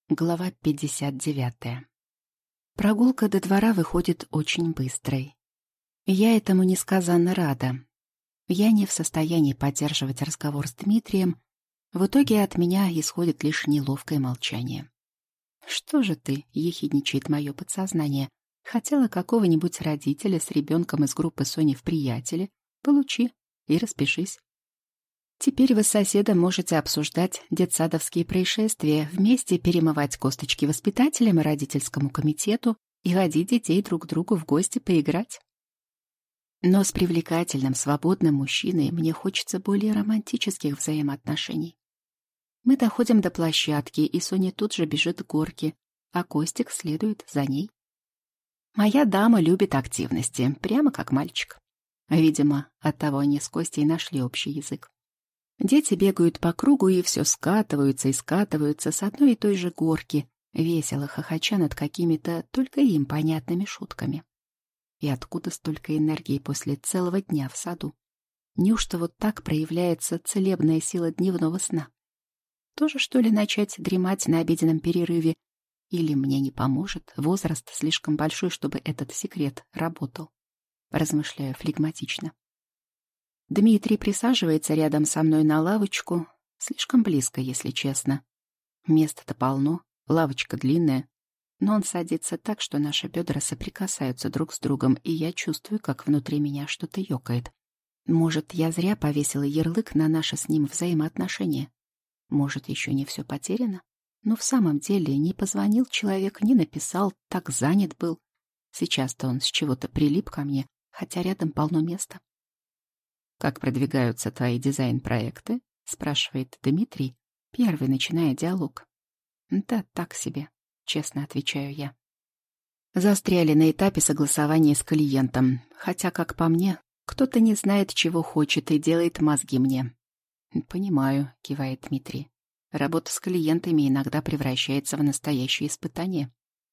Глава 59. Прогулка до двора выходит очень быстрой. Я этому несказанно рада. Я не в состоянии поддерживать разговор с Дмитрием. В итоге от меня исходит лишь неловкое молчание. «Что же ты?» — ехидничает мое подсознание. «Хотела какого-нибудь родителя с ребенком из группы Сони в приятеле? Получи и распишись». Теперь вы с соседом можете обсуждать детсадовские происшествия, вместе перемывать косточки воспитателям и родительскому комитету и водить детей друг к другу в гости поиграть. Но с привлекательным, свободным мужчиной мне хочется более романтических взаимоотношений. Мы доходим до площадки, и Соня тут же бежит к горке, а Костик следует за ней. Моя дама любит активности, прямо как мальчик. Видимо, оттого они с Костей нашли общий язык. Дети бегают по кругу и все скатываются и скатываются с одной и той же горки, весело хохоча над какими-то только им понятными шутками. И откуда столько энергии после целого дня в саду? Неужто вот так проявляется целебная сила дневного сна? Тоже, что ли, начать дремать на обеденном перерыве? Или мне не поможет? Возраст слишком большой, чтобы этот секрет работал. Размышляю флегматично. Дмитрий присаживается рядом со мной на лавочку, слишком близко, если честно. Места-то полно, лавочка длинная, но он садится так, что наши бедра соприкасаются друг с другом, и я чувствую, как внутри меня что-то ёкает. Может, я зря повесила ярлык на наши с ним взаимоотношения? Может, еще не все потеряно? Но в самом деле не позвонил человек, не написал, так занят был. Сейчас-то он с чего-то прилип ко мне, хотя рядом полно места. «Как продвигаются твои дизайн-проекты?» — спрашивает Дмитрий, первый начиная диалог. «Да так себе», — честно отвечаю я. Застряли на этапе согласования с клиентом, хотя, как по мне, кто-то не знает, чего хочет и делает мозги мне. «Понимаю», — кивает Дмитрий. «Работа с клиентами иногда превращается в настоящее испытание».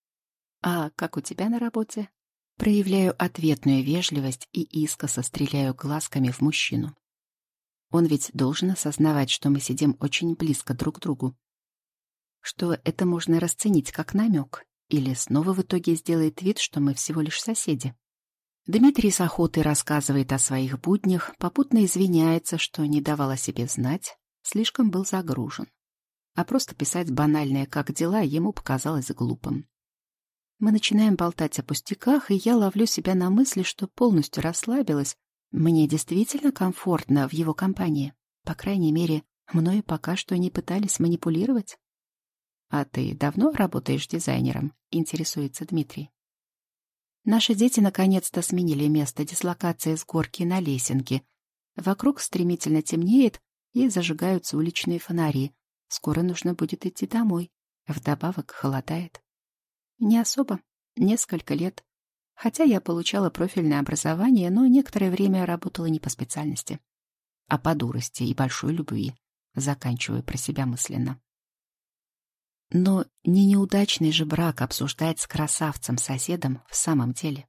«А как у тебя на работе?» Проявляю ответную вежливость и искоса стреляю глазками в мужчину. Он ведь должен осознавать, что мы сидим очень близко друг к другу. Что это можно расценить как намек, или снова в итоге сделает вид, что мы всего лишь соседи. Дмитрий с охотой рассказывает о своих буднях, попутно извиняется, что не давал о себе знать, слишком был загружен. А просто писать банальное «как дела» ему показалось глупым. Мы начинаем болтать о пустяках, и я ловлю себя на мысли, что полностью расслабилась. Мне действительно комфортно в его компании. По крайней мере, мною пока что не пытались манипулировать. «А ты давно работаешь дизайнером?» — интересуется Дмитрий. Наши дети наконец-то сменили место дислокации с горки на лесенке. Вокруг стремительно темнеет, и зажигаются уличные фонари. Скоро нужно будет идти домой. Вдобавок холодает. Не особо. Несколько лет. Хотя я получала профильное образование, но некоторое время работала не по специальности. А по дурости и большой любви. Заканчиваю про себя мысленно. Но не неудачный же брак обсуждать с красавцем-соседом в самом деле.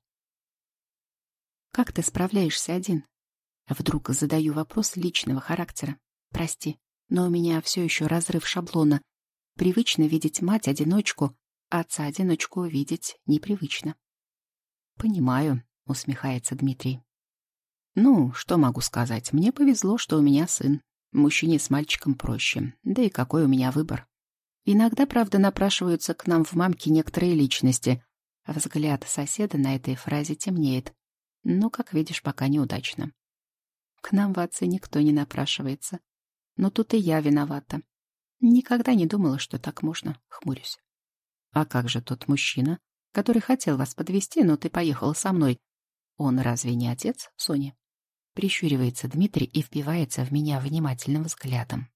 Как ты справляешься один? Вдруг задаю вопрос личного характера. Прости, но у меня все еще разрыв шаблона. Привычно видеть мать-одиночку, отца-одиночку видеть непривычно. «Понимаю», — усмехается Дмитрий. «Ну, что могу сказать? Мне повезло, что у меня сын. Мужчине с мальчиком проще. Да и какой у меня выбор? Иногда, правда, напрашиваются к нам в мамке некоторые личности. Взгляд соседа на этой фразе темнеет. Но, как видишь, пока неудачно. К нам в отцы никто не напрашивается. Но тут и я виновата. Никогда не думала, что так можно», — хмурюсь. «А как же тот мужчина, который хотел вас подвезти, но ты поехала со мной? Он разве не отец Сони?» Прищуривается Дмитрий и впивается в меня внимательным взглядом.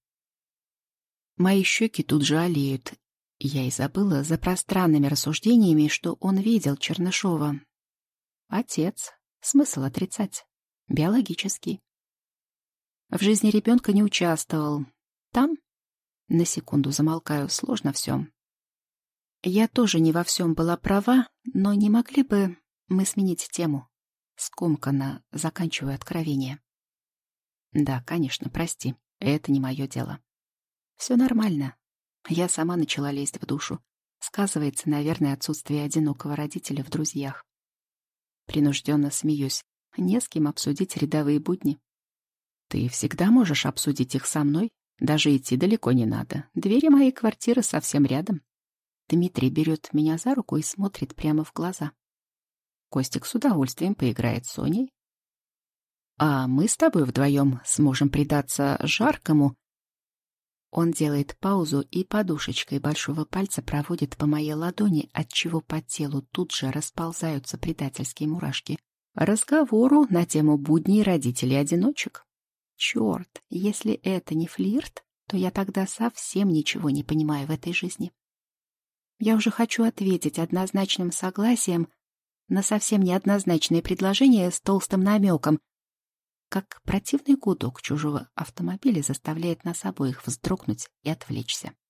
Мои щеки тут же олеют. Я и забыла за пространными рассуждениями, что он видел Чернышова. Отец. Смысл отрицать. Биологический. В жизни ребенка не участвовал. Там? На секунду замолкаю, сложно все. Я тоже не во всем была права, но не могли бы мы сменить тему? Скомканно заканчиваю откровение. Да, конечно, прости, это не мое дело. Все нормально. Я сама начала лезть в душу. Сказывается, наверное, отсутствие одинокого родителя в друзьях. Принужденно смеюсь. Не с кем обсудить рядовые будни. Ты всегда можешь обсудить их со мной. Даже идти далеко не надо. Двери моей квартиры совсем рядом. Дмитрий берет меня за руку и смотрит прямо в глаза. Костик с удовольствием поиграет с Соней. А мы с тобой вдвоем сможем предаться жаркому. Он делает паузу и подушечкой большого пальца проводит по моей ладони, отчего по телу тут же расползаются предательские мурашки. Разговору на тему будней родителей-одиночек. Черт, если это не флирт, то я тогда совсем ничего не понимаю в этой жизни. Я уже хочу ответить однозначным согласием на совсем неоднозначное предложение с толстым намеком, как противный гудок чужого автомобиля заставляет нас обоих вздрогнуть и отвлечься.